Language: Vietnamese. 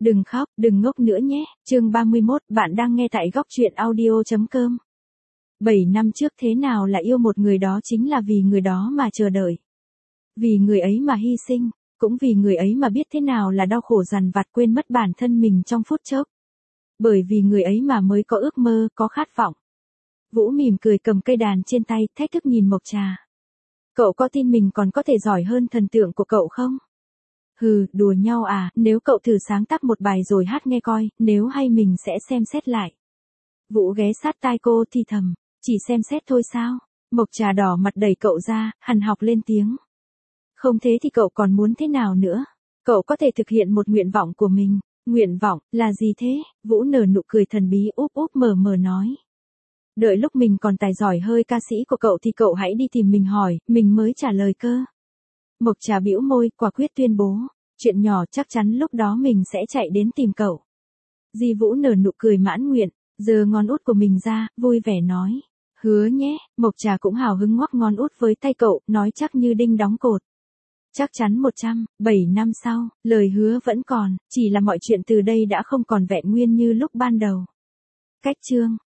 Đừng khóc, đừng ngốc nữa nhé. Chương 31, bạn đang nghe tại góc truyện audio.com. 7 năm trước thế nào là yêu một người đó chính là vì người đó mà chờ đợi. Vì người ấy mà hy sinh, cũng vì người ấy mà biết thế nào là đau khổ dằn vặt quên mất bản thân mình trong phút chốc. Bởi vì người ấy mà mới có ước mơ, có khát vọng. Vũ mỉm cười cầm cây đàn trên tay, thách thức nhìn Mộc Trà. Cậu có tin mình còn có thể giỏi hơn thần tượng của cậu không? Hừ, đùa nhau à, nếu cậu thử sáng tác một bài rồi hát nghe coi, nếu hay mình sẽ xem xét lại. Vũ ghé sát tai cô thì thầm, chỉ xem xét thôi sao? Mộc Trà đỏ mặt đẩy cậu ra, hằn học lên tiếng. Không thế thì cậu còn muốn thế nào nữa? Cậu có thể thực hiện một nguyện vọng của mình. Nguyện vọng, là gì thế? Vũ nở nụ cười thần bí úp úp mờ mờ nói. Đợi lúc mình còn tài giỏi hơi ca sĩ của cậu thì cậu hãy đi tìm mình hỏi, mình mới trả lời cơ. Mộc Trà bĩu môi, quả quyết tuyên bố. Chuyện nhỏ chắc chắn lúc đó mình sẽ chạy đến tìm cậu. Di Vũ nở nụ cười mãn nguyện, giơ ngón út của mình ra, vui vẻ nói. Hứa nhé, Mộc Trà cũng hào hứng ngoắc ngón út với tay cậu, nói chắc như đinh đóng cột. Chắc chắn 7 năm sau, lời hứa vẫn còn, chỉ là mọi chuyện từ đây đã không còn vẹn nguyên như lúc ban đầu. Cách chương